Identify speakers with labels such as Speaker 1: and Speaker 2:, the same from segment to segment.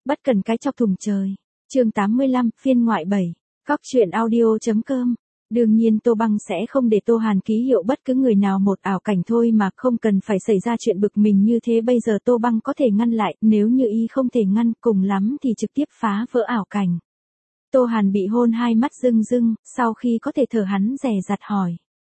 Speaker 1: Bất cần cái chọc thùng trời. Chương 85, phiên ngoại 7. Góc truyện audio.com. Đương nhiên Tô Băng sẽ không để Tô Hàn ký hiệu bất cứ người nào một ảo cảnh thôi mà không cần phải xảy ra chuyện bực mình như thế. Bây giờ Tô Băng có thể ngăn lại, nếu như y không thể ngăn, cùng lắm thì trực tiếp phá vỡ ảo cảnh. Tô Hàn bị hôn, hai mắt rưng rưng, sau khi có thể thở hắn dè dặt hỏi.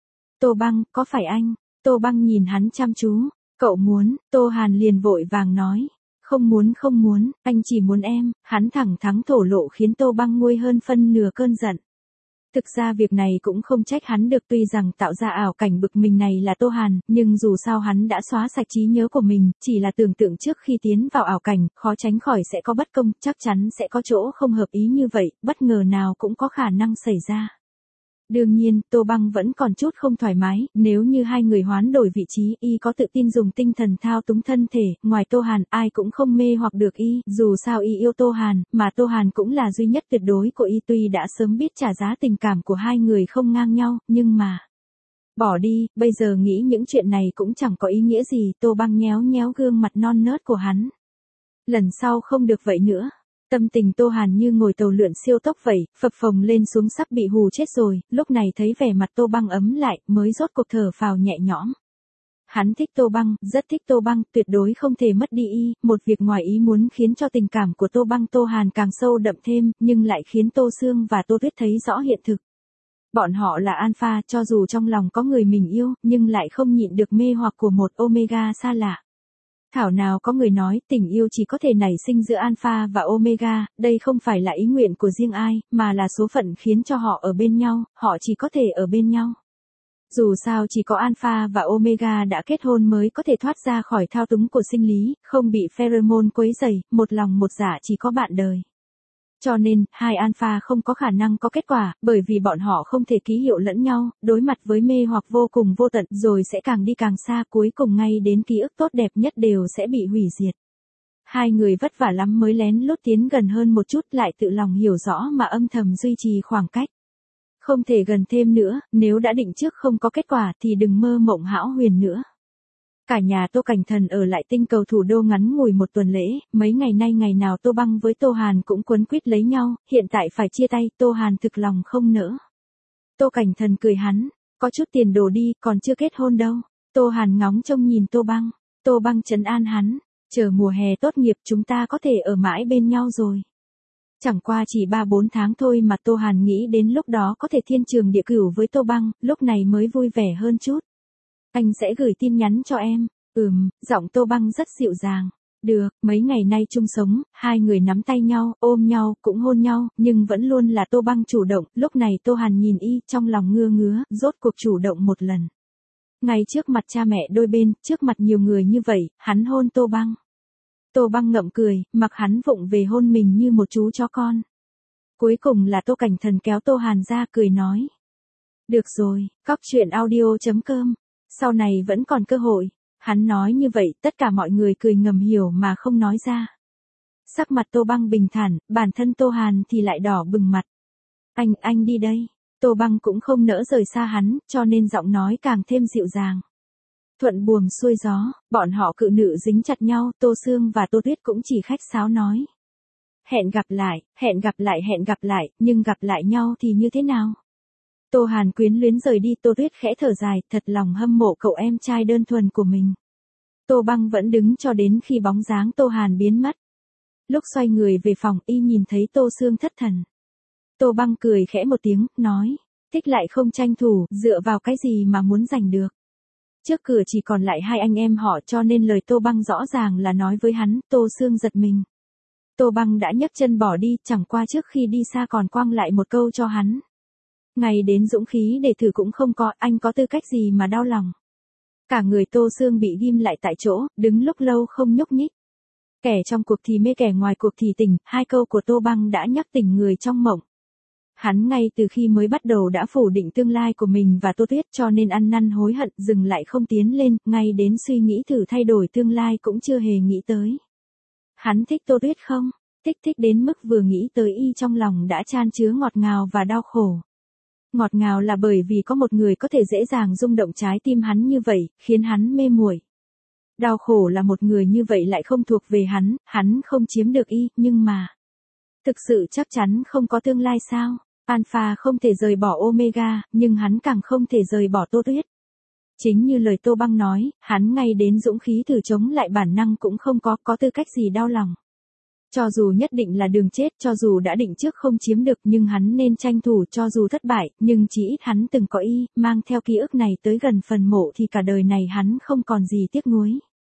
Speaker 1: Tô Băng, có phải anh? Tô Băng nhìn hắn chăm chú. Cậu muốn? Tô Hàn liền vội vàng nói. Không muốn, anh chỉ muốn em. Hắn thẳng thắn thổ lộ khiến Tô Băng nguôi hơn phân nửa cơn giận. Thực ra việc này cũng không trách hắn được, tuy rằng tạo ra ảo cảnh bực mình này là Tô Hàn, nhưng dù sao hắn đã xóa sạch trí nhớ của mình, chỉ là tưởng tượng trước khi tiến vào ảo cảnh, khó tránh khỏi sẽ có bất công, chắc chắn sẽ có chỗ không hợp ý như vậy, bất ngờ nào cũng có khả năng xảy ra. Đương nhiên, Tô Băng vẫn còn chút không thoải mái, nếu như hai người hoán đổi vị trí, y có tự tin dùng tinh thần thao túng thân thể, ngoài Tô Hàn, ai cũng không mê hoặc được y, dù sao y yêu Tô Hàn, mà Tô Hàn cũng là duy nhất tuyệt đối của y, tuy đã sớm biết trả giá tình cảm của hai người không ngang nhau, nhưng mà... Bỏ đi, bây giờ nghĩ những chuyện này cũng chẳng có ý nghĩa gì. Tô Băng nhéo nhéo gương mặt non nớt của hắn. Lần sau không được vậy nữa. Tâm tình Tô Hàn như ngồi tàu lượn siêu tốc vậy, phập phồng lên xuống sắp bị hù chết rồi, lúc này thấy vẻ mặt Tô Băng ấm lại, mới rốt cuộc thở phào nhẹ nhõm. Hắn thích Tô Băng, rất thích Tô Băng, tuyệt đối không thể mất đi y, một việc ngoài ý muốn khiến cho tình cảm của Tô Băng Tô Hàn càng sâu đậm thêm, nhưng lại khiến Tô Sương và Tô Tuyết thấy rõ hiện thực. Bọn họ là alpha, cho dù trong lòng có người mình yêu, nhưng lại không nhịn được mê hoặc của một omega xa lạ. Thảo nào có người nói tình yêu chỉ có thể nảy sinh giữa alpha và omega, đây không phải là ý nguyện của riêng ai, mà là số phận khiến cho họ ở bên nhau, họ chỉ có thể ở bên nhau. Dù sao chỉ có alpha và omega đã kết hôn mới có thể thoát ra khỏi thao túng của sinh lý, không bị pheromone quấy rầy, một lòng một dạ chỉ có bạn đời. Cho nên, hai alpha không có khả năng có kết quả, bởi vì bọn họ không thể ký hiệu lẫn nhau, đối mặt với mê hoặc vô cùng vô tận, rồi sẽ càng đi càng xa, cuối cùng ngay đến ký ức tốt đẹp nhất đều sẽ bị hủy diệt. Hai người vất vả lắm mới lén lút tiến gần hơn một chút, lại tự lòng hiểu rõ mà âm thầm duy trì khoảng cách. Không thể gần thêm nữa, nếu đã định trước không có kết quả thì đừng mơ mộng hão huyền nữa. Cả nhà Tô Cảnh Thần ở lại tinh cầu thủ đô ngắn ngủi một tuần lễ, mấy ngày nay ngày nào Tô Băng với Tô Hàn cũng quấn quýt lấy nhau, hiện tại phải chia tay, Tô Hàn thực lòng không nỡ. Tô Cảnh Thần cười hắn, có chút tiền đồ đi, còn chưa kết hôn đâu. Tô Hàn ngóng trông nhìn Tô Băng, Tô Băng trấn an hắn, chờ mùa hè tốt nghiệp chúng ta có thể ở mãi bên nhau rồi. Chẳng qua chỉ 3-4 tháng thôi mà Tô Hàn nghĩ đến lúc đó có thể thiên trường địa cửu với Tô Băng, lúc này mới vui vẻ hơn chút. Anh sẽ gửi tin nhắn cho em. Giọng Tô Băng rất dịu dàng. Được, mấy ngày nay chung sống, hai người nắm tay nhau, ôm nhau, cũng hôn nhau, nhưng vẫn luôn là Tô Băng chủ động, lúc này Tô Hàn nhìn y, trong lòng ngứa ngứa, rốt cuộc chủ động một lần. Ngay trước mặt cha mẹ đôi bên, trước mặt nhiều người như vậy, hắn hôn Tô Băng. Tô Băng ngậm cười, mặc hắn vụng về hôn mình như một chú chó con. Cuối cùng là Tô Cảnh Thần kéo Tô Hàn ra cười nói. Được rồi, góc truyện audio.com. Sau này vẫn còn cơ hội. Hắn nói như vậy, tất cả mọi người cười ngầm hiểu mà không nói ra. Sắc mặt Tô Băng bình thản, bản thân Tô Hàn thì lại đỏ bừng mặt. Anh đi đây. Tô Băng cũng không nỡ rời xa hắn, cho nên giọng nói càng thêm dịu dàng. Thuận buồm xuôi gió, bọn họ cự nữ dính chặt nhau, Tô Sương và Tô Tuyết cũng chỉ khách sáo nói. Hẹn gặp lại, nhưng gặp lại nhau thì như thế nào? Tô Hàn quyến luyến rời đi, Tô Tuyết khẽ thở dài, thật lòng hâm mộ cậu em trai đơn thuần của mình. Tô Băng vẫn đứng cho đến khi bóng dáng Tô Hàn biến mất. Lúc xoay người về phòng, y nhìn thấy Tô Sương thất thần. Tô Băng cười khẽ một tiếng, nói, thích lại không tranh thủ, dựa vào cái gì mà muốn giành được. Trước cửa chỉ còn lại hai anh em họ, cho nên lời Tô Băng rõ ràng là nói với hắn. Tô Sương giật mình. Tô Băng đã nhấc chân bỏ đi, chẳng qua trước khi đi xa còn quăng lại một câu cho hắn. Ngày đến dũng khí để thử cũng không có, anh có tư cách gì mà đau lòng. Cả người Tô Sương bị ghim lại tại chỗ, đứng lúc lâu không nhúc nhích. Kẻ trong cuộc thì mê, kẻ ngoài cuộc thì tỉnh, hai câu của Tô Băng đã nhắc tỉnh người trong mộng. Hắn ngay từ khi mới bắt đầu đã phủ định tương lai của mình và Tô Tuyết, cho nên ăn năn hối hận, dừng lại không tiến lên, ngay đến suy nghĩ thử thay đổi tương lai cũng chưa hề nghĩ tới. Hắn thích Tô Tuyết không? Thích đến mức vừa nghĩ tới y trong lòng đã chan chứa ngọt ngào và đau khổ. Ngọt ngào là bởi vì có một người có thể dễ dàng rung động trái tim hắn như vậy, khiến hắn mê muội. Đau khổ là một người như vậy lại không thuộc về hắn không chiếm được y, nhưng mà. Thực sự chắc chắn không có tương lai sao? Alpha không thể rời bỏ Omega, nhưng hắn càng không thể rời bỏ Tô Tuyết. Chính như lời Tô Băng nói, hắn ngay đến dũng khí thử chống lại bản năng cũng không có tư cách gì đau lòng. Cho dù nhất định là đường chết, cho dù đã định trước không chiếm được nhưng hắn nên tranh thủ, cho dù thất bại, nhưng chỉ ít hắn từng có y, mang theo ký ức này tới gần phần mộ thì cả đời này hắn không còn gì tiếc nuối.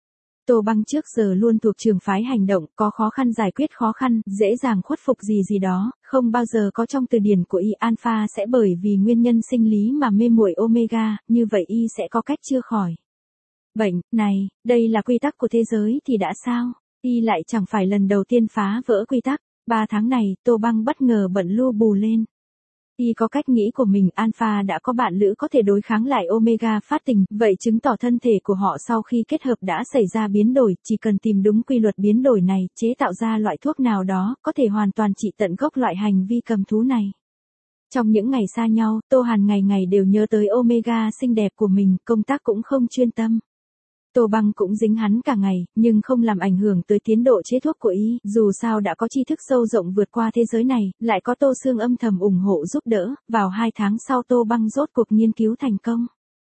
Speaker 1: Tô Băng trước giờ luôn thuộc trường phái hành động, có khó khăn giải quyết khó khăn, dễ dàng khuất phục gì đó, không bao giờ có trong từ điển của y Alpha sẽ bởi vì nguyên nhân sinh lý mà mê muội Omega, như vậy y sẽ có cách chữa khỏi. Bệnh, này, đây là quy tắc của thế giới thì đã sao? Y lại chẳng phải lần đầu tiên phá vỡ quy tắc. 3 tháng này, Tô Băng bất ngờ bận lu bù lên. Y có cách nghĩ của mình, Alpha đã có bạn lữ có thể đối kháng lại Omega phát tình, vậy chứng tỏ thân thể của họ sau khi kết hợp đã xảy ra biến đổi, chỉ cần tìm đúng quy luật biến đổi này, chế tạo ra loại thuốc nào đó, có thể hoàn toàn trị tận gốc loại hành vi cầm thú này. Trong những ngày xa nhau, Tô Hàn ngày ngày đều nhớ tới Omega xinh đẹp của mình, công tác cũng không chuyên tâm. Tô Băng cũng dính hắn cả ngày, nhưng không làm ảnh hưởng tới tiến độ chế thuốc của y, dù sao đã có tri thức sâu rộng vượt qua thế giới này, lại có Tô Sương âm thầm ủng hộ giúp đỡ, vào 2 tháng sau Tô Băng rốt cuộc nghiên cứu thành công.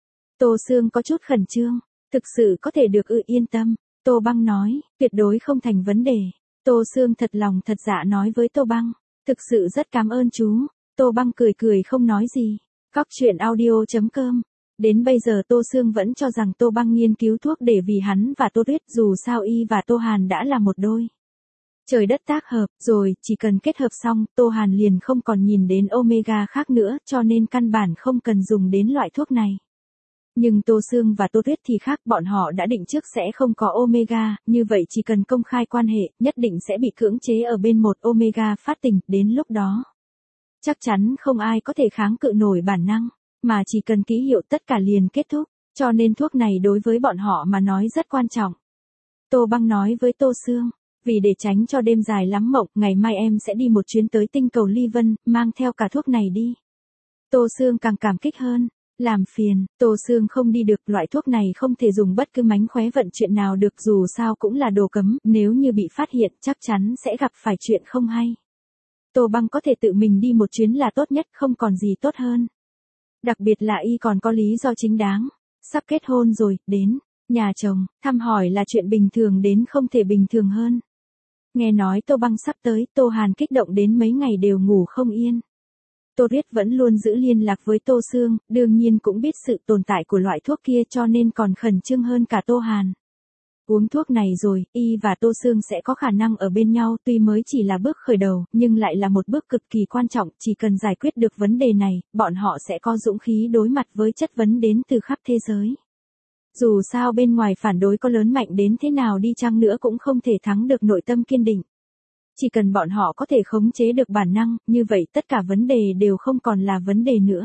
Speaker 1: Tô Sương có chút khẩn trương, thực sự có thể được yên tâm, Tô Băng nói, tuyệt đối không thành vấn đề. Tô Sương thật lòng thật dạ nói với Tô Băng, thực sự rất cảm ơn chú. Tô Băng cười cười không nói gì. Cóc truyện audio.com. Đến bây giờ Tô Sương vẫn cho rằng Tô Băng nghiên cứu thuốc để vì hắn và Tô Tuyết, dù sao y và Tô Hàn đã là một đôi. Trời đất tác hợp, rồi, chỉ cần kết hợp xong, Tô Hàn liền không còn nhìn đến Omega khác nữa, cho nên căn bản không cần dùng đến loại thuốc này. Nhưng Tô Sương và Tô Tuyết thì khác, bọn họ đã định trước sẽ không có Omega, như vậy chỉ cần công khai quan hệ, nhất định sẽ bị cưỡng chế ở bên một Omega phát tình, đến lúc đó. Chắc chắn không ai có thể kháng cự nổi bản năng, mà chỉ cần ký hiệu tất cả liền kết thúc, cho nên thuốc này đối với bọn họ mà nói rất quan trọng. Tô Băng nói với Tô Sương, vì để tránh cho đêm dài lắm mộng, ngày mai em sẽ đi một chuyến tới tinh cầu Ly Vân, mang theo cả thuốc này đi. Tô Sương càng cảm kích hơn, làm phiền, Tô Sương không đi được, loại thuốc này không thể dùng bất cứ mánh khóe vận chuyện nào được, dù sao cũng là đồ cấm, nếu như bị phát hiện chắc chắn sẽ gặp phải chuyện không hay. Tô Băng có thể tự mình đi một chuyến là tốt nhất, không còn gì tốt hơn. Đặc biệt là y còn có lý do chính đáng, sắp kết hôn rồi, đến nhà chồng, thăm hỏi là chuyện bình thường đến không thể bình thường hơn. Nghe nói Tô Băng sắp tới, Tô Hàn kích động đến mấy ngày đều ngủ không yên. Tô Tuyết vẫn luôn giữ liên lạc với Tô Sương, đương nhiên cũng biết sự tồn tại của loại thuốc kia cho nên còn khẩn trương hơn cả Tô Hàn. Uống thuốc này rồi, y và Tô Sương sẽ có khả năng ở bên nhau, tuy mới chỉ là bước khởi đầu, nhưng lại là một bước cực kỳ quan trọng, chỉ cần giải quyết được vấn đề này, bọn họ sẽ có dũng khí đối mặt với chất vấn đến từ khắp thế giới. Dù sao bên ngoài phản đối có lớn mạnh đến thế nào đi chăng nữa cũng không thể thắng được nội tâm kiên định. Chỉ cần bọn họ có thể khống chế được bản năng, như vậy tất cả vấn đề đều không còn là vấn đề nữa.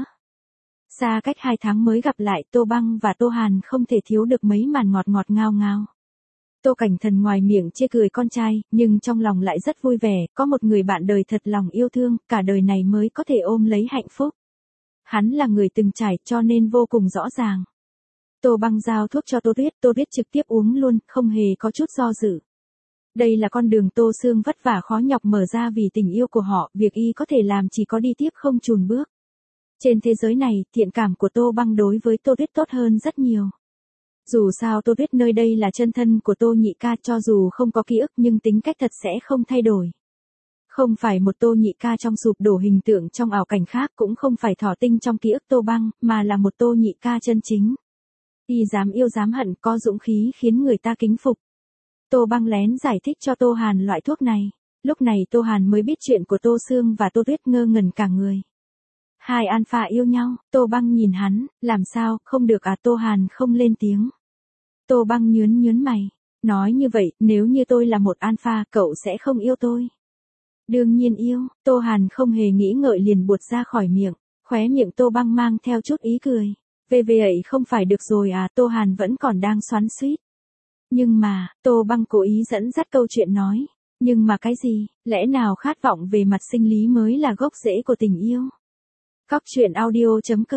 Speaker 1: Xa cách 2 tháng mới gặp lại, Tô Băng và Tô Hàn không thể thiếu được mấy màn ngọt ngọt ngào ngào. Tô Cảnh Thần ngoài miệng chê cười con trai, nhưng trong lòng lại rất vui vẻ, có một người bạn đời thật lòng yêu thương, cả đời này mới có thể ôm lấy hạnh phúc. Hắn là người từng trải cho nên vô cùng rõ ràng. Tô Băng giao thuốc cho Tô Tuyết trực tiếp uống luôn, không hề có chút do dự. Đây là con đường Tô Sương vất vả khó nhọc mở ra vì tình yêu của họ, việc y có thể làm chỉ có đi tiếp không chùn bước. Trên thế giới này, thiện cảm của Tô Băng đối với Tô Tuyết tốt hơn rất nhiều. Dù sao Tô Tuyết nơi đây là chân thân của Tô Nhị Ca, cho dù không có ký ức nhưng tính cách thật sẽ không thay đổi. Không phải một Tô Nhị Ca trong sụp đổ hình tượng trong ảo cảnh khác, cũng không phải thỏ tinh trong ký ức Tô Băng, mà là một Tô Nhị Ca chân chính. Y dám yêu dám hận, có dũng khí khiến người ta kính phục. Tô Băng lén giải thích cho Tô Hàn loại thuốc này. Lúc này Tô Hàn mới biết chuyện của Tô Sương và Tô Tuyết, ngơ ngẩn cả người. Hai alpha yêu nhau, Tô Băng nhìn hắn, làm sao, không được à? Tô Hàn không lên tiếng. Tô Băng nhướng mày, nói như vậy, nếu như tôi là một alpha, cậu sẽ không yêu tôi. Đương nhiên yêu, Tô Hàn không hề nghĩ ngợi liền buột ra khỏi miệng, khóe miệng Tô Băng mang theo chút ý cười. Về vậy không phải được rồi à? Tô Hàn vẫn còn đang xoắn xuýt. Nhưng mà, Tô Băng cố ý dẫn dắt câu chuyện nói. Nhưng mà cái gì, lẽ nào khát vọng về mặt sinh lý mới là gốc rễ của tình yêu? Cóc truyện audio.com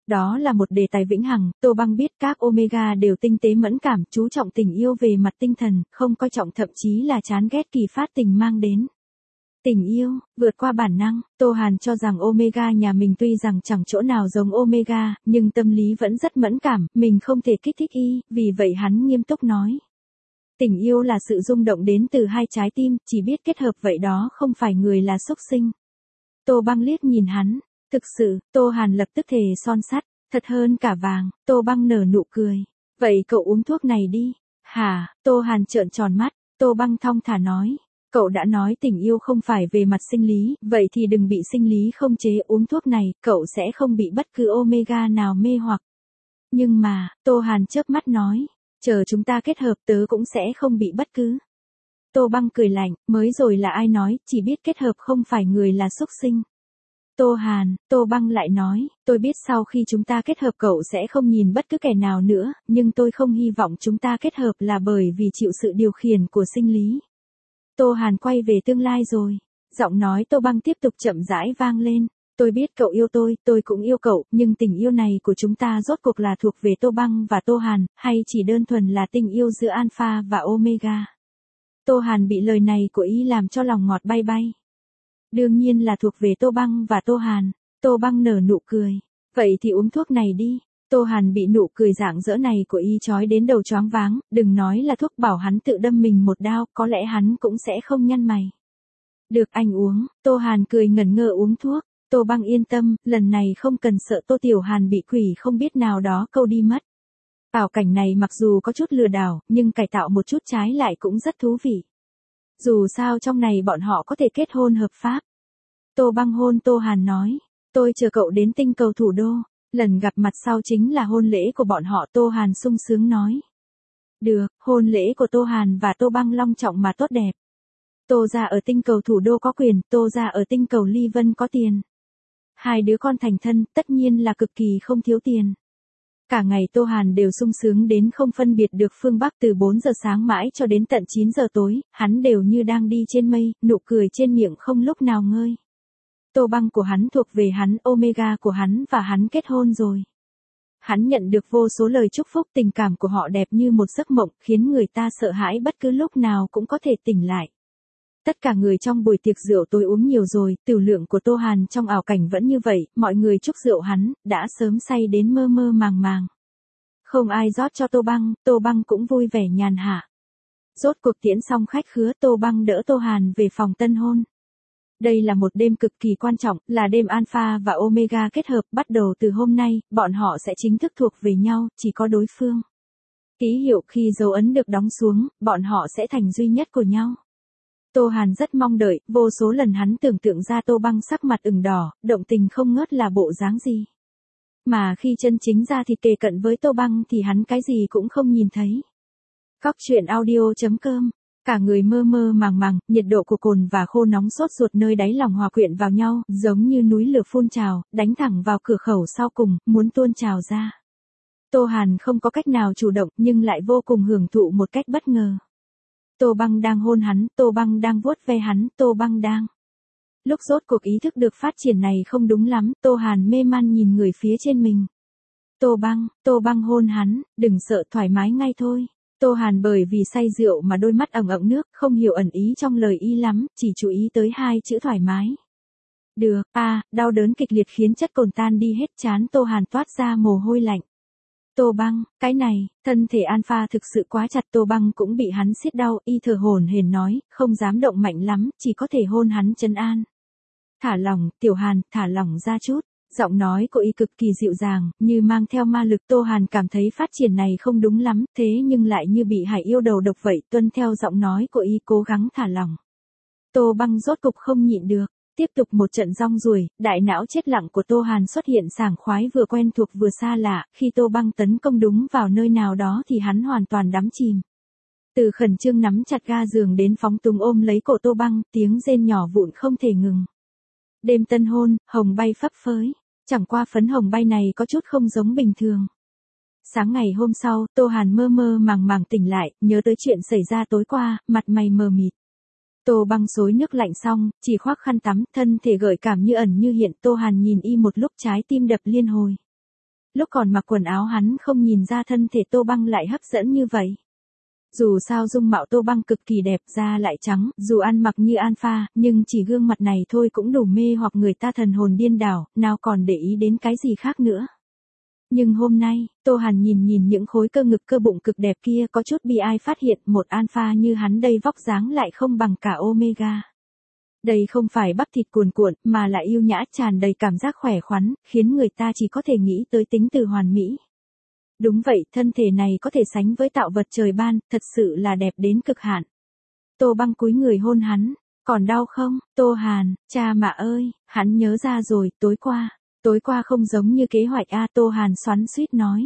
Speaker 1: Đó là một đề tài vĩnh hằng, Tô Băng biết các Omega đều tinh tế mẫn cảm, chú trọng tình yêu về mặt tinh thần, không coi trọng thậm chí là chán ghét kỳ phát tình mang đến. Tình yêu, vượt qua bản năng, Tô Hàn cho rằng Omega nhà mình tuy rằng chẳng chỗ nào giống Omega, nhưng tâm lý vẫn rất mẫn cảm, mình không thể kích thích y, vì vậy hắn nghiêm túc nói. Tình yêu là sự rung động đến từ hai trái tim, chỉ biết kết hợp vậy đó không phải người là xúc sinh. Tô Băng liếc nhìn hắn, thực sự, Tô Hàn lập tức thề son sắt, thật hơn cả vàng, Tô Băng nở nụ cười. Vậy cậu uống thuốc này đi. Hả, Tô Hàn trợn tròn mắt, Tô Băng thong thả nói. Cậu đã nói tình yêu không phải về mặt sinh lý, vậy thì đừng bị sinh lý không chế uống thuốc này, cậu sẽ không bị bất cứ Omega nào mê hoặc. Nhưng mà, Tô Hàn chớp mắt nói, chờ chúng ta kết hợp tớ cũng sẽ không bị bất cứ. Tô Băng cười lạnh, mới rồi là ai nói, chỉ biết kết hợp không phải người là xúc sinh. Tô Hàn, Tô Băng lại nói, tôi biết sau khi chúng ta kết hợp cậu sẽ không nhìn bất cứ kẻ nào nữa, nhưng tôi không hy vọng chúng ta kết hợp là bởi vì chịu sự điều khiển của sinh lý. Tô Hàn quay về tương lai rồi. Giọng nói Tô Băng tiếp tục chậm rãi vang lên. Tôi biết cậu yêu tôi cũng yêu cậu, nhưng tình yêu này của chúng ta rốt cuộc là thuộc về Tô Băng và Tô Hàn, hay chỉ đơn thuần là tình yêu giữa Alpha và Omega. Tô Hàn bị lời này của y làm cho lòng ngọt bay bay. Đương nhiên là thuộc về Tô Băng và Tô Hàn. Tô Băng nở nụ cười. Vậy thì uống thuốc này đi. Tô Hàn bị nụ cười rạng rỡ này của y chói đến đầu choáng váng, đừng nói là thuốc bảo hắn tự đâm mình một đao, có lẽ hắn cũng sẽ không nhăn mày. Được anh uống, Tô Hàn cười ngẩn ngơ uống thuốc, Tô Băng yên tâm, lần này không cần sợ Tô Tiểu Hàn bị quỷ không biết nào đó câu đi mất. Ảo cảnh này mặc dù có chút lừa đảo, nhưng cải tạo một chút trái lại cũng rất thú vị. Dù sao trong này bọn họ có thể kết hôn hợp pháp. Tô Băng hôn Tô Hàn nói, tôi chờ cậu đến tinh cầu thủ đô. Lần gặp mặt sau chính là hôn lễ của bọn họ, Tô Hàn sung sướng nói. Được, hôn lễ của Tô Hàn và Tô Băng long trọng mà tốt đẹp. Tô gia ở tinh cầu thủ đô có quyền, Tô gia ở tinh cầu Ly Vân có tiền. Hai đứa con thành thân, tất nhiên là cực kỳ không thiếu tiền. Cả ngày Tô Hàn đều sung sướng đến không phân biệt được phương Bắc, từ 4 giờ sáng mãi cho đến tận 9 giờ tối, hắn đều như đang đi trên mây, nụ cười trên miệng không lúc nào ngơi. Tô Băng của hắn thuộc về hắn, Omega của hắn và hắn kết hôn rồi. Hắn nhận được vô số lời chúc phúc, tình cảm của họ đẹp như một giấc mộng, khiến người ta sợ hãi bất cứ lúc nào cũng có thể tỉnh lại. Tất cả người trong buổi tiệc rượu tôi uống nhiều rồi, tiểu lượng của Tô Hàn trong ảo cảnh vẫn như vậy, mọi người chúc rượu hắn, đã sớm say đến mơ mơ màng màng. Không ai rót cho Tô Băng cũng vui vẻ nhàn hạ. Rốt cuộc tiễn xong khách khứa, Tô Băng đỡ Tô Hàn về phòng tân hôn. Đây là một đêm cực kỳ quan trọng, là đêm Alpha và Omega kết hợp, bắt đầu từ hôm nay, bọn họ sẽ chính thức thuộc về nhau, chỉ có đối phương. Ký hiệu khi dấu ấn được đóng xuống, bọn họ sẽ thành duy nhất của nhau. Tô Hàn rất mong đợi, vô số lần hắn tưởng tượng ra Tô Băng sắc mặt ửng đỏ, động tình không ngớt là bộ dáng gì. Mà khi chân chính ra thì kề cận với Tô Băng thì hắn cái gì cũng không nhìn thấy. Cóc truyện audio.com. Cả người mơ mơ màng màng, nhiệt độ của cồn và khô nóng sốt ruột nơi đáy lòng hòa quyện vào nhau, giống như núi lửa phun trào, đánh thẳng vào cửa khẩu sau cùng, muốn tuôn trào ra. Tô Hàn không có cách nào chủ động, nhưng lại vô cùng hưởng thụ một cách bất ngờ. Tô Băng đang hôn hắn, Tô Băng đang vuốt ve hắn, Tô Băng đang. Lúc rốt cuộc ý thức được phát triển này không đúng lắm, Tô Hàn mê man nhìn người phía trên mình. Tô Băng hôn hắn, đừng sợ, thoải mái ngay thôi. Tô Hàn bởi vì say rượu mà đôi mắt ẩn ẩn nước, không hiểu ẩn ý trong lời y lắm, chỉ chú ý tới hai chữ thoải mái. Được, đau đớn kịch liệt khiến chất cồn tan đi hết, trán Tô Hàn toát ra mồ hôi lạnh. Tô Băng, cái này, thân thể Alpha thực sự quá chặt, Tô Băng cũng bị hắn siết đau, y thở hổn hển nói, không dám động mạnh lắm, chỉ có thể hôn hắn trấn an. Thả lỏng, Tiểu Hàn, thả lỏng ra chút. Giọng nói của y cực kỳ dịu dàng, như mang theo ma lực. Tô Hàn cảm thấy phát triển này không đúng lắm, thế nhưng lại như bị hải yêu đầu độc vậy, tuân theo giọng nói của y cố gắng thả lỏng. Tô Băng rốt cục không nhịn được, tiếp tục một trận rong ruổi, đại não chết lặng của Tô Hàn xuất hiện sảng khoái vừa quen thuộc vừa xa lạ, khi Tô Băng tấn công đúng vào nơi nào đó thì hắn hoàn toàn đắm chìm. Từ khẩn trương nắm chặt ga giường đến phóng túng ôm lấy cổ Tô Băng, tiếng rên nhỏ vụn không thể ngừng. Đêm tân hôn, hồng bay phấp phới. Chẳng qua phấn hồng bay này có chút không giống bình thường. Sáng ngày hôm sau, Tô Hàn mơ mơ màng màng tỉnh lại, nhớ tới chuyện xảy ra tối qua, mặt mày mờ mịt. Tô Băng xối nước lạnh xong, chỉ khoác khăn tắm, thân thể gợi cảm như ẩn như hiện. Tô Hàn nhìn y một lúc, trái tim đập liên hồi. Lúc còn mặc quần áo hắn không nhìn ra thân thể Tô Băng lại hấp dẫn như vậy. Dù sao dung mạo Tô Băng cực kỳ đẹp, da lại trắng, dù ăn mặc như alpha, nhưng chỉ gương mặt này thôi cũng đủ mê hoặc người ta thần hồn điên đảo, nào còn để ý đến cái gì khác nữa. Nhưng hôm nay, Tô Hàn nhìn những khối cơ ngực cơ bụng cực đẹp kia, có chút bi ai phát hiện một alpha như hắn đây vóc dáng lại không bằng cả Omega. Đây không phải bắp thịt cuồn cuộn, mà là yêu nhã tràn đầy cảm giác khỏe khoắn, khiến người ta chỉ có thể nghĩ tới tính từ hoàn mỹ. Đúng vậy, thân thể này có thể sánh với tạo vật trời ban, thật sự là đẹp đến cực hạn. Tô Băng cúi người hôn hắn, còn đau không, Tô Hàn, cha mạ ơi, hắn nhớ ra rồi, tối qua không giống như kế hoạch a, Tô Hàn xoắn xuýt nói.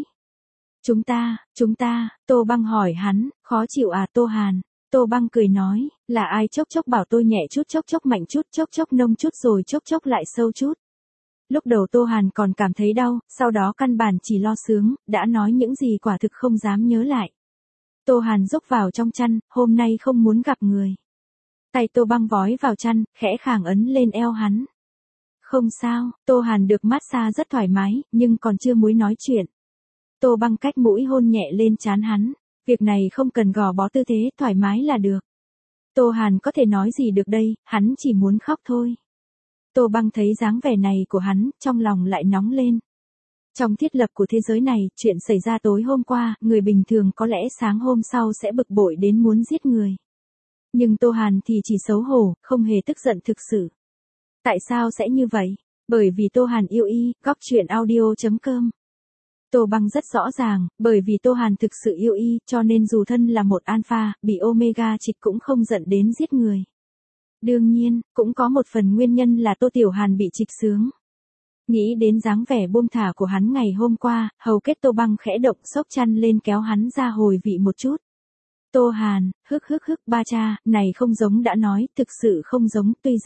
Speaker 1: Chúng ta, Tô Băng hỏi hắn, khó chịu à Tô Hàn, Tô Băng cười nói, là ai chốc chốc bảo tôi nhẹ chút, chốc chốc mạnh chút, chốc chốc nông chút rồi chốc chốc lại sâu chút. Lúc đầu Tô Hàn còn cảm thấy đau, sau đó căn bản chỉ lo sướng, đã nói những gì quả thực không dám nhớ lại. Tô Hàn rúc vào trong chăn, hôm nay không muốn gặp người. Tay Tô Băng vói vào chăn, khẽ khàng ấn lên eo hắn. Không sao, Tô Hàn được massage rất thoải mái, nhưng còn chưa muốn nói chuyện. Tô Băng cách mũi hôn nhẹ lên trán hắn, việc này không cần gò bó tư thế, thoải mái là được. Tô Hàn có thể nói gì được đây, hắn chỉ muốn khóc thôi. Tô Băng thấy dáng vẻ này của hắn, trong lòng lại nóng lên. Trong thiết lập của thế giới này, chuyện xảy ra tối hôm qua, người bình thường có lẽ sáng hôm sau sẽ bực bội đến muốn giết người. Nhưng Tô Hàn thì chỉ xấu hổ, không hề tức giận thực sự. Tại sao sẽ như vậy? Bởi vì Tô Hàn yêu y, góc truyện audio.com. Tô Băng rất rõ ràng, bởi vì Tô Hàn thực sự yêu y, cho nên dù thân là một alpha, bị Omega trịch cũng không giận đến giết người. Đương nhiên, cũng có một phần nguyên nhân là Tô Tiểu Hàn bị trịch sướng. Nghĩ đến dáng vẻ buông thả của hắn ngày hôm qua, hầu kết Tô Băng khẽ động xốc chăn lên kéo hắn ra hồi vị một chút. Tô Hàn, hức, ba cha, này không giống đã nói, thực sự không giống, tuy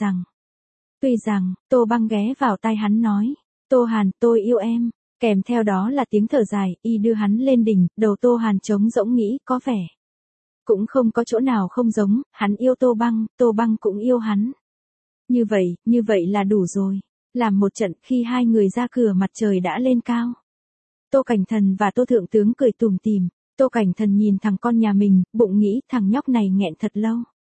Speaker 1: rằng, Tô Băng ghé vào tai hắn nói, Tô Hàn, tôi yêu em, kèm theo đó là tiếng thở dài, y đưa hắn lên đỉnh, đầu Tô Hàn trống rỗng nghĩ, có vẻ. Cũng không có chỗ nào không giống, hắn yêu Tô Băng cũng yêu hắn. Như vậy là đủ rồi. Làm một trận khi hai người ra cửa mặt trời đã lên cao. Tô Cảnh Thần và Tô Thượng Tướng cười tủm tỉm. Tô Cảnh Thần nhìn thằng con nhà mình, bụng nghĩ thằng nhóc này nghẹn thật lâu.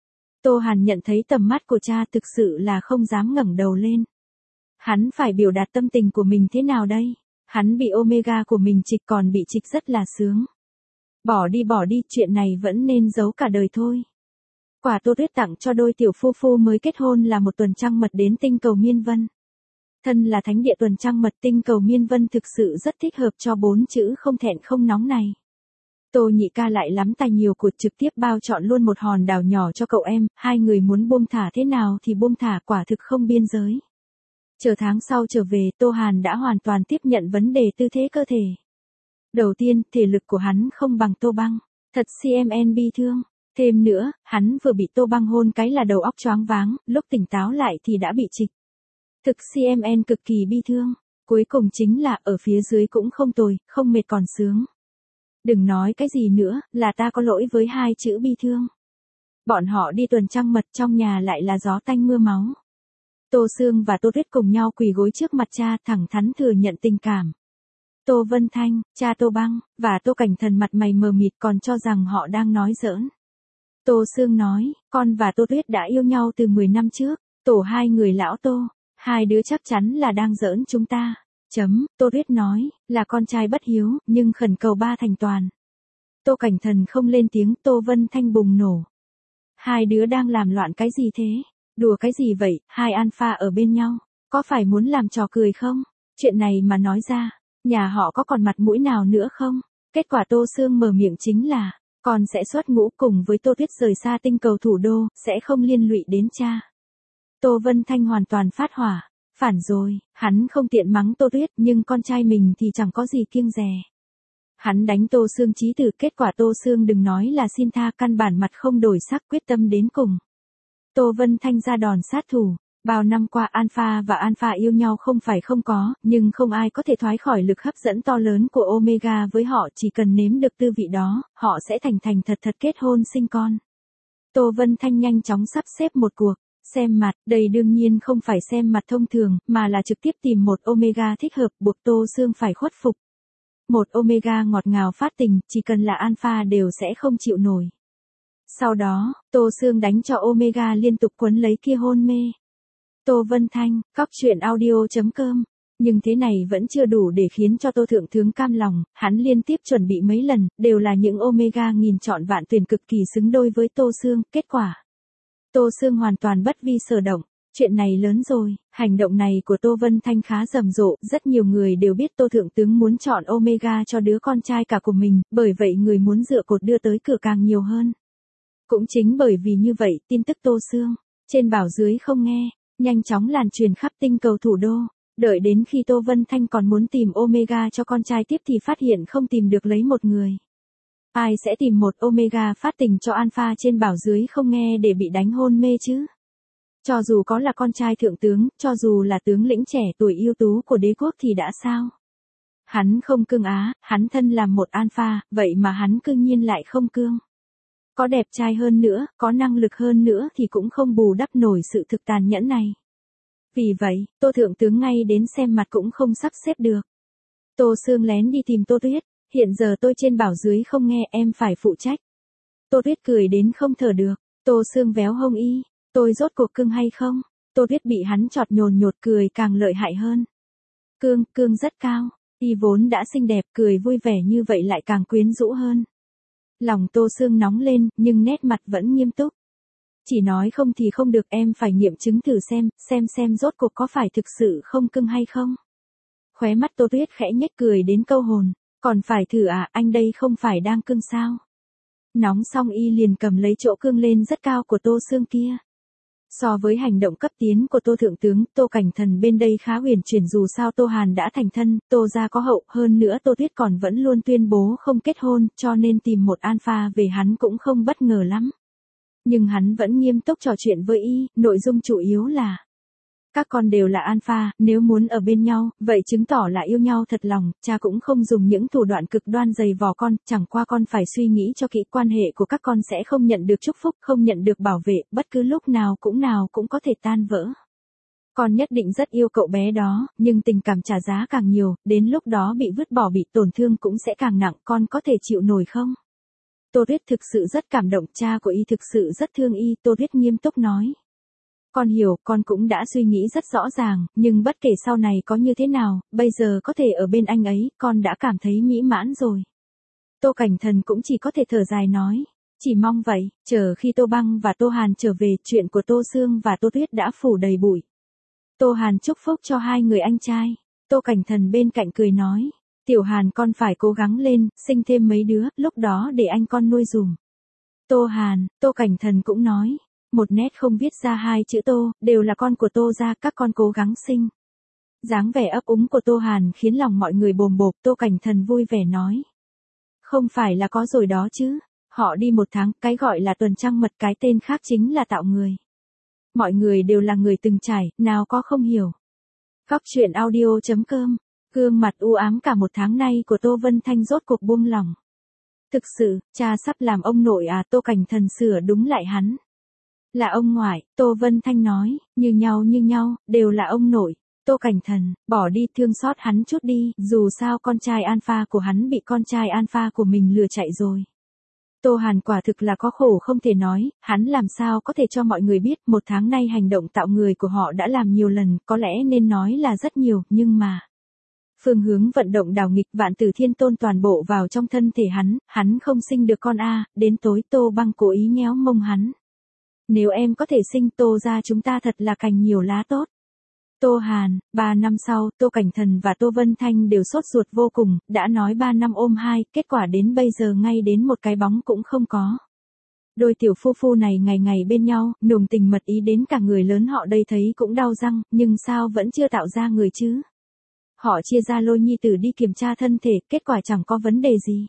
Speaker 1: Tô Hàn nhận thấy tầm mắt của cha thực sự là không dám ngẩng đầu lên. Hắn phải biểu đạt tâm tình của mình thế nào đây? Hắn bị Omega của mình trịch còn bị trịch rất là sướng. Bỏ đi, chuyện này vẫn nên giấu cả đời thôi. Quà Tô Tuyết tặng cho đôi tiểu phu phu mới kết hôn là một tuần trăng mật đến tinh cầu Miên Vân. Thân là thánh địa tuần trăng mật, tinh cầu Miên Vân thực sự rất thích hợp cho 4 chữ không thẹn không nóng này. Tô Nhị ca lại lắm tài nhiều cuộc trực tiếp bao chọn luôn một hòn đảo nhỏ cho cậu em, hai người muốn buông thả thế nào thì buông thả, quả thực không biên giới. Chờ tháng sau trở về, Tô Hàn đã hoàn toàn tiếp nhận vấn đề tư thế cơ thể. Đầu tiên, thể lực của hắn không bằng Tô Băng, thật CMN bi thương. Thêm nữa, hắn vừa bị Tô Băng hôn cái là đầu óc choáng váng, lúc tỉnh táo lại thì đã bị trịch. Thực CMN cực kỳ bi thương. Cuối cùng chính là ở phía dưới cũng không tồi, không mệt còn sướng. Đừng nói cái gì nữa, là ta có lỗi với hai chữ bi thương. Bọn họ đi tuần trăng mật, trong nhà lại là gió tanh mưa máu. Tô Sương và Tô Tuyết cùng nhau quỳ gối trước mặt cha, thẳng thắn thừa nhận tình cảm. Tô Vân Thanh, cha Tô Băng, và Tô Cảnh Thần mặt mày mờ mịt còn cho rằng họ đang nói giỡn. Tô Sương nói, con và Tô Tuyết đã yêu nhau từ 10 năm trước, tổ hai người lão Tô, hai đứa chắc chắn là đang giỡn chúng ta. Tô Tuyết nói, là con trai bất hiếu, nhưng khẩn cầu ba thành toàn. Tô Cảnh Thần không lên tiếng, Tô Vân Thanh bùng nổ. Hai đứa đang làm loạn cái gì thế? Đùa cái gì vậy, hai alpha ở bên nhau, có phải muốn làm trò cười không? Chuyện này mà nói ra, nhà họ có còn mặt mũi nào nữa không? Kết quả Tô Sương mở miệng chính là, con sẽ xuất ngũ cùng với Tô Tuyết rời xa tinh cầu thủ đô, sẽ không liên lụy đến cha. Tô Vân Thanh hoàn toàn phát hỏa. Phản rồi, hắn không tiện mắng Tô Tuyết, nhưng con trai mình thì chẳng có gì kiêng dè. Hắn đánh Tô Sương chí tử, kết quả Tô Sương đừng nói là xin tha, căn bản mặt không đổi sắc, quyết tâm đến cùng. Tô Vân Thanh ra đòn sát thủ. Bao năm qua Alpha và Alpha yêu nhau không phải không có, nhưng không ai có thể thoái khỏi lực hấp dẫn to lớn của Omega với họ, chỉ cần nếm được tư vị đó, họ sẽ thành thật kết hôn sinh con. Tô Vân Thanh nhanh chóng sắp xếp một cuộc. Xem mặt, đây đương nhiên không phải xem mặt thông thường, mà là trực tiếp tìm một Omega thích hợp, buộc Tô Sương phải khuất phục. Một omega ngọt ngào phát tình, chỉ cần là alpha đều sẽ không chịu nổi. Sau đó, Tô Sương đánh cho omega liên tục quấn lấy kia hôn mê. Tô Vân Thanh, cóc truyện audio.com. Nhưng thế này vẫn chưa đủ để khiến cho Tô Thượng Tướng cam lòng, hắn liên tiếp chuẩn bị mấy lần, đều là những omega nghìn trọn vạn tuyển cực kỳ xứng đôi với Tô Sương, kết quả. Tô Sương hoàn toàn bất vi sở động, chuyện này lớn rồi, hành động này của Tô Vân Thanh khá rầm rộ, rất nhiều người đều biết Tô Thượng Tướng muốn chọn omega cho đứa con trai cả của mình, bởi vậy người muốn dựa cột đưa tới cửa càng nhiều hơn. Cũng chính bởi vì như vậy, tin tức Tô Sương, trên bảo dưới không nghe, nhanh chóng lan truyền khắp tinh cầu thủ đô. Đợi đến khi Tô Vân Thanh còn muốn tìm omega cho con trai tiếp thì phát hiện không tìm được lấy một người. Ai sẽ tìm một omega phát tình cho alpha trên bảo dưới không nghe để bị đánh hôn mê chứ? Cho dù có là con trai thượng tướng, cho dù là tướng lĩnh trẻ tuổi ưu tú của đế quốc thì đã sao? Hắn không cương á, hắn thân làm một alpha, vậy mà hắn cương nhiên lại không cương. Có đẹp trai hơn nữa, có năng lực hơn nữa thì cũng không bù đắp nổi sự thực tàn nhẫn này. Vì vậy, Tô Thượng Tướng ngay đến xem mặt cũng không sắp xếp được. Tô Sương lén đi tìm Tô Tuyết, hiện giờ tôi trên bảo dưới không nghe em phải phụ trách. Tô Tuyết cười đến không thở được, Tô Sương véo hông y, tôi rốt cuộc cưng hay không? Tô Tuyết bị hắn chọt nhồn nhột cười càng lợi hại hơn. Cương rất cao, y vốn đã xinh đẹp cười vui vẻ như vậy lại càng quyến rũ hơn. Lòng Tô Sương nóng lên, nhưng nét mặt vẫn nghiêm túc. Chỉ nói không thì không được, em phải nghiệm chứng thử xem rốt cuộc có phải thực sự không cưng hay không. Khóe mắt Tô Tuyết khẽ nhếch cười đến câu hồn, còn phải thử à, anh đây không phải đang cưng sao. Nóng xong y liền cầm lấy chỗ cưng lên rất cao của Tô Sương kia. So với hành động cấp tiến của Tô Thượng Tướng, Tô Cảnh Thần bên đây khá huyền chuyển, dù sao Tô Hàn đã thành thân, Tô gia có hậu, hơn nữa Tô Tuyết còn vẫn luôn tuyên bố không kết hôn, cho nên tìm một alpha về hắn cũng không bất ngờ lắm. Nhưng hắn vẫn nghiêm túc trò chuyện với y, nội dung chủ yếu là các con đều là alpha, nếu muốn ở bên nhau, vậy chứng tỏ là yêu nhau thật lòng, cha cũng không dùng những thủ đoạn cực đoan dày vò con, chẳng qua con phải suy nghĩ cho kỹ, quan hệ của các con sẽ không nhận được chúc phúc, không nhận được bảo vệ, bất cứ lúc nào cũng có thể tan vỡ. Con nhất định rất yêu cậu bé đó, nhưng tình cảm trả giá càng nhiều, đến lúc đó bị vứt bỏ bị tổn thương cũng sẽ càng nặng, con có thể chịu nổi không? Tô Tuyết thực sự rất cảm động, cha của y thực sự rất thương y, Tô Tuyết nghiêm túc nói. Con hiểu, con cũng đã suy nghĩ rất rõ ràng, nhưng bất kể sau này có như thế nào, bây giờ có thể ở bên anh ấy, con đã cảm thấy mỹ mãn rồi. Tô Cảnh Thần cũng chỉ có thể thở dài nói, chỉ mong vậy, chờ khi Tô Băng và Tô Hàn trở về, chuyện của Tô Sương và Tô Tuyết đã phủ đầy bụi. Tô Hàn chúc phúc cho hai người anh trai, Tô Cảnh Thần bên cạnh cười nói, Tiểu Hàn con phải cố gắng lên, sinh thêm mấy đứa, lúc đó để anh con nuôi dùm. Tô Hàn, Tô Cảnh Thần cũng nói, một nét không viết ra hai chữ Tô, đều là con của Tô gia, các con cố gắng sinh. Dáng vẻ ấp úng của Tô Hàn khiến lòng mọi người bồm bộp, Tô Cảnh Thần vui vẻ nói. Không phải là có rồi đó chứ, họ đi 1 tháng, cái gọi là tuần trăng mật, cái tên khác chính là tạo người. Mọi người đều là người từng trải, nào có không hiểu. Cóc truyện audio.com, gương mặt u ám cả 1 tháng nay của Tô Vân Thanh rốt cuộc buông lỏng. Thực sự, cha sắp làm ông nội à, Tô Cảnh Thần sửa đúng lại hắn. Là ông ngoại, Tô Vân Thanh nói, như nhau, đều là ông nội. Tô Cảnh Thần, bỏ đi, thương xót hắn chút đi, dù sao con trai alpha của hắn bị con trai alpha của mình lừa chạy rồi. Tô Hàn quả thực là có khổ không thể nói, hắn làm sao có thể cho mọi người biết, 1 tháng nay hành động tạo người của họ đã làm nhiều lần, có lẽ nên nói là rất nhiều, nhưng mà phương hướng vận động đảo nghịch, vạn tử thiên tôn toàn bộ vào trong thân thể hắn không sinh được con a, đến tối Tô Băng cố ý nhéo mông hắn. Nếu em có thể sinh, Tô gia chúng ta thật là cành nhiều lá tốt. Tô Hàn, 3 năm sau, Tô Cảnh Thần và Tô Vân Thanh đều sốt ruột vô cùng, đã nói 3 năm ôm 2, kết quả đến bây giờ ngay đến một cái bóng cũng không có. Đôi tiểu phu phu này ngày ngày bên nhau, nồng tình mật ý đến cả người lớn họ đây thấy cũng đau răng, nhưng sao vẫn chưa tạo ra người chứ? Họ chia ra lôi nhi tử đi kiểm tra thân thể, kết quả chẳng có vấn đề gì.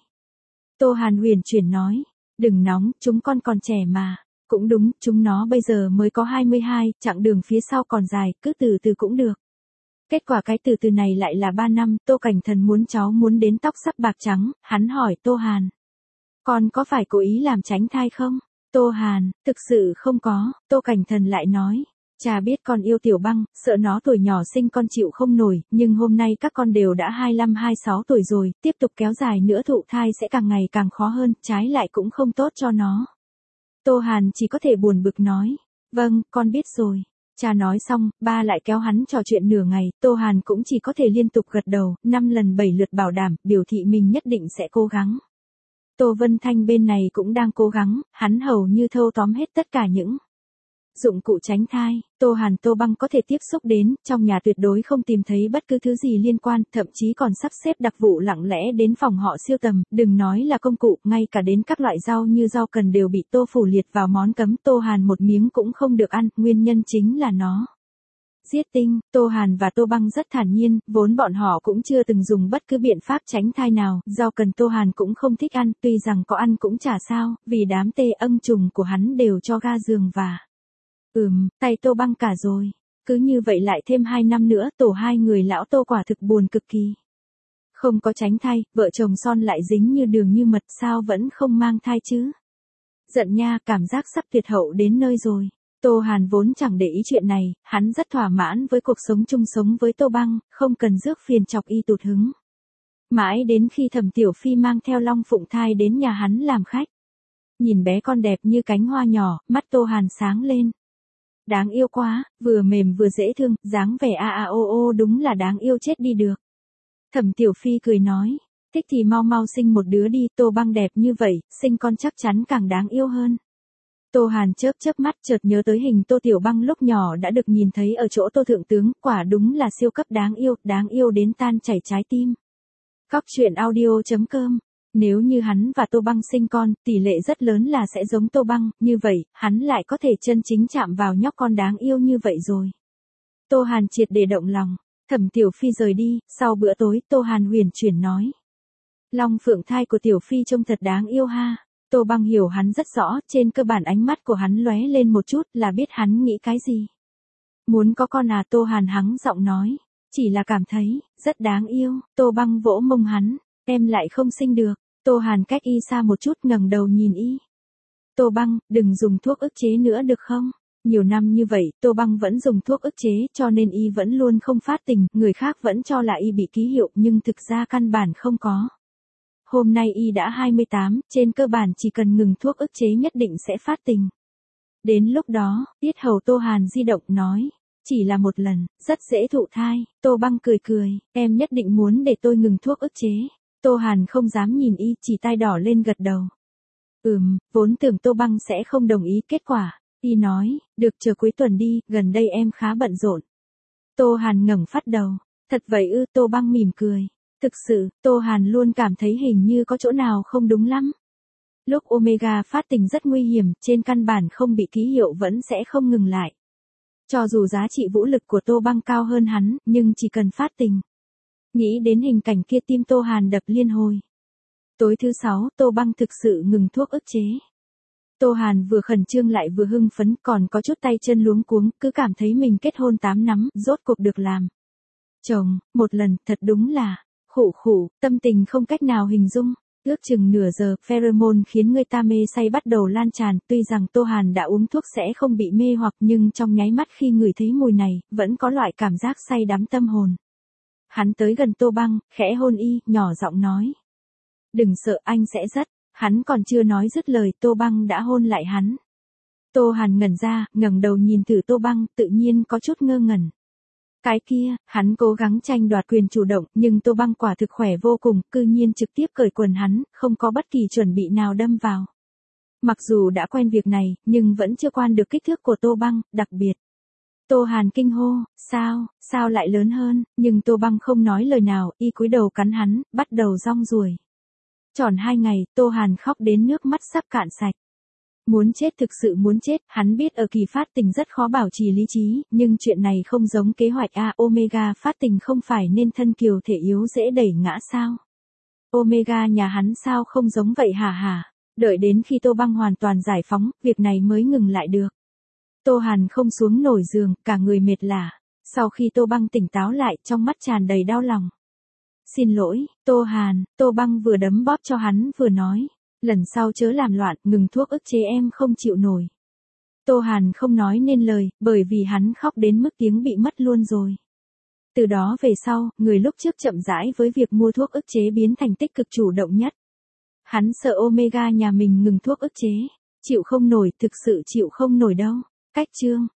Speaker 1: Tô Hàn huyền chuyển nói, đừng nóng, chúng con còn trẻ mà. Cũng đúng, chúng nó bây giờ mới có 22, chặng đường phía sau còn dài, cứ từ từ cũng được. Kết quả cái từ từ này lại là 3 năm, Tô Cảnh Thần muốn cháu muốn đến tóc sắc bạc trắng, hắn hỏi Tô Hàn. Con có phải cố ý làm tránh thai không? Tô Hàn, thực sự không có, Tô Cảnh Thần lại nói. Cha biết con yêu Tiểu Băng, sợ nó tuổi nhỏ sinh con chịu không nổi, nhưng hôm nay các con đều đã 25-26 tuổi rồi, tiếp tục kéo dài nữa thụ thai sẽ càng ngày càng khó hơn, trái lại cũng không tốt cho nó. Tô Hàn chỉ có thể buồn bực nói. Vâng, con biết rồi. Cha nói xong, ba lại kéo hắn trò chuyện nửa ngày, Tô Hàn cũng chỉ có thể liên tục gật đầu, 5 lần 7 lượt bảo đảm, biểu thị mình nhất định sẽ cố gắng. Tô Vân Thanh bên này cũng đang cố gắng, hắn hầu như thâu tóm hết tất cả những dụng cụ tránh thai, Tô Hàn Tô Băng có thể tiếp xúc đến, trong nhà tuyệt đối không tìm thấy bất cứ thứ gì liên quan, thậm chí còn sắp xếp đặc vụ lặng lẽ đến phòng họ siêu tầm, đừng nói là công cụ, ngay cả đến các loại rau như rau cần đều bị Tô phủ liệt vào món cấm, Tô Hàn một miếng cũng không được ăn, nguyên nhân chính là nó giết tinh. Tô Hàn và Tô Băng rất thản nhiên, vốn bọn họ cũng chưa từng dùng bất cứ biện pháp tránh thai nào, rau cần Tô Hàn cũng không thích ăn, tuy rằng có ăn cũng chả sao, vì đám tê âm trùng của hắn đều cho ga giường và tay Tô Băng cả rồi. Cứ như vậy lại thêm 2 năm nữa, tổ hai người lão Tô quả thực buồn cực kỳ. Không có tránh thai, vợ chồng son lại dính như đường như mật, sao vẫn không mang thai chứ? Giận nha, cảm giác sắp tuyệt hậu đến nơi rồi. Tô Hàn vốn chẳng để ý chuyện này, hắn rất thỏa mãn với cuộc sống chung sống với Tô Băng, không cần rước phiền chọc y tụt hứng. Mãi đến khi Thẩm Tiểu Phi mang theo Long Phụng Thai đến nhà hắn làm khách. Nhìn bé con đẹp như cánh hoa nhỏ, mắt Tô Hàn sáng lên. Đáng yêu quá, vừa mềm vừa dễ thương, dáng vẻ ô đúng là đáng yêu chết đi được. Thẩm Tiểu Phi cười nói, thích thì mau mau sinh một đứa đi, Tô Băng đẹp như vậy, sinh con chắc chắn càng đáng yêu hơn. Tô Hàn chớp chớp mắt chợt nhớ tới hình Tô Tiểu Băng lúc nhỏ đã được nhìn thấy ở chỗ Tô Thượng Tướng, quả đúng là siêu cấp đáng yêu đến tan chảy trái tim. Cóc truyện audio.com. Nếu như hắn và Tô Băng sinh con, tỷ lệ rất lớn là sẽ giống Tô Băng, như vậy, hắn lại có thể chân chính chạm vào nhóc con đáng yêu như vậy rồi. Tô Hàn triệt để động lòng. Thẩm Tiểu Phi rời đi, sau bữa tối, Tô Hàn huyền chuyển nói. Long Phượng Thai của Tiểu Phi trông thật đáng yêu ha. Tô Băng hiểu hắn rất rõ, trên cơ bản ánh mắt của hắn lóe lên một chút là biết hắn nghĩ cái gì. Muốn có con à? Tô Hàn hắng giọng nói. Chỉ là cảm thấy, rất đáng yêu. Tô Băng vỗ mông hắn. Em lại không sinh được. Tô Hàn cách y xa một chút ngẩng đầu nhìn y. Tô Băng, đừng dùng thuốc ức chế nữa được không? Nhiều năm như vậy, Tô Băng vẫn dùng thuốc ức chế cho nên y vẫn luôn không phát tình, người khác vẫn cho là y bị ký hiệu nhưng thực ra căn bản không có. Hôm nay y đã 28, trên cơ bản chỉ cần ngừng thuốc ức chế nhất định sẽ phát tình. Đến lúc đó, tiết hầu Tô Hàn di động nói, chỉ là một lần, rất dễ thụ thai. Tô Băng cười cười, em nhất định muốn để tôi ngừng thuốc ức chế. Tô Hàn không dám nhìn y, chỉ tai đỏ lên gật đầu. Vốn tưởng Tô Băng sẽ không đồng ý, kết quả, y nói, được chờ cuối tuần đi, gần đây em khá bận rộn. Tô Hàn ngẩng phát đầu, thật vậy ư? Tô Băng mỉm cười. Thực sự, Tô Hàn luôn cảm thấy hình như có chỗ nào không đúng lắm. Lúc Omega phát tình rất nguy hiểm, trên căn bản không bị ký hiệu vẫn sẽ không ngừng lại. Cho dù giá trị vũ lực của Tô Băng cao hơn hắn, nhưng chỉ cần phát tình. Nghĩ đến hình cảnh kia tim Tô Hàn đập liên hồi. Tối thứ 6, Tô Băng thực sự ngừng thuốc ức chế. Tô Hàn vừa khẩn trương lại vừa hưng phấn, còn có chút tay chân luống cuống, cứ cảm thấy mình kết hôn 8 năm, rốt cuộc được làm chồng, một lần, thật đúng là, khủ, tâm tình không cách nào hình dung. Ước chừng nửa giờ, pheromone khiến người ta mê say bắt đầu lan tràn, tuy rằng Tô Hàn đã uống thuốc sẽ không bị mê hoặc nhưng trong nháy mắt khi ngửi thấy mùi này, vẫn có loại cảm giác say đắm tâm hồn. Hắn tới gần Tô Băng, khẽ hôn y, nhỏ giọng nói. Đừng sợ, anh sẽ rất. Hắn còn chưa nói dứt lời, Tô Băng đã hôn lại hắn. Tô Hàn ngẩn ra, ngẩng đầu nhìn thử Tô Băng, tự nhiên có chút ngơ ngẩn. Cái kia, hắn cố gắng tranh đoạt quyền chủ động, nhưng Tô Băng quả thực khỏe vô cùng, cư nhiên trực tiếp cởi quần hắn, không có bất kỳ chuẩn bị nào đâm vào. Mặc dù đã quen việc này, nhưng vẫn chưa quan được kích thước của Tô Băng, đặc biệt. Tô Hàn kinh hô, sao lại lớn hơn, nhưng Tô Băng không nói lời nào, y cúi đầu cắn hắn, bắt đầu rong ruổi. Tròn 2 ngày, Tô Hàn khóc đến nước mắt sắp cạn sạch. Muốn chết, thực sự muốn chết, hắn biết ở kỳ phát tình rất khó bảo trì lý trí, nhưng chuyện này không giống kế hoạch Omega phát tình không phải nên thân kiều thể yếu dễ đẩy ngã sao? Omega nhà hắn sao không giống vậy hả? Đợi đến khi Tô Băng hoàn toàn giải phóng, việc này mới ngừng lại được. Tô Hàn không xuống nổi giường, cả người mệt lả. Sau khi Tô Băng tỉnh táo lại, trong mắt tràn đầy đau lòng. Xin lỗi, Tô Hàn, Tô Băng vừa đấm bóp cho hắn vừa nói. Lần sau chớ làm loạn, ngừng thuốc ức chế em không chịu nổi. Tô Hàn không nói nên lời, bởi vì hắn khóc đến mức tiếng bị mất luôn rồi. Từ đó về sau, người lúc trước chậm rãi với việc mua thuốc ức chế biến thành tích cực chủ động nhất. Hắn sợ Omega nhà mình ngừng thuốc ức chế. Chịu không nổi, thực sự chịu không nổi đâu. Cách chương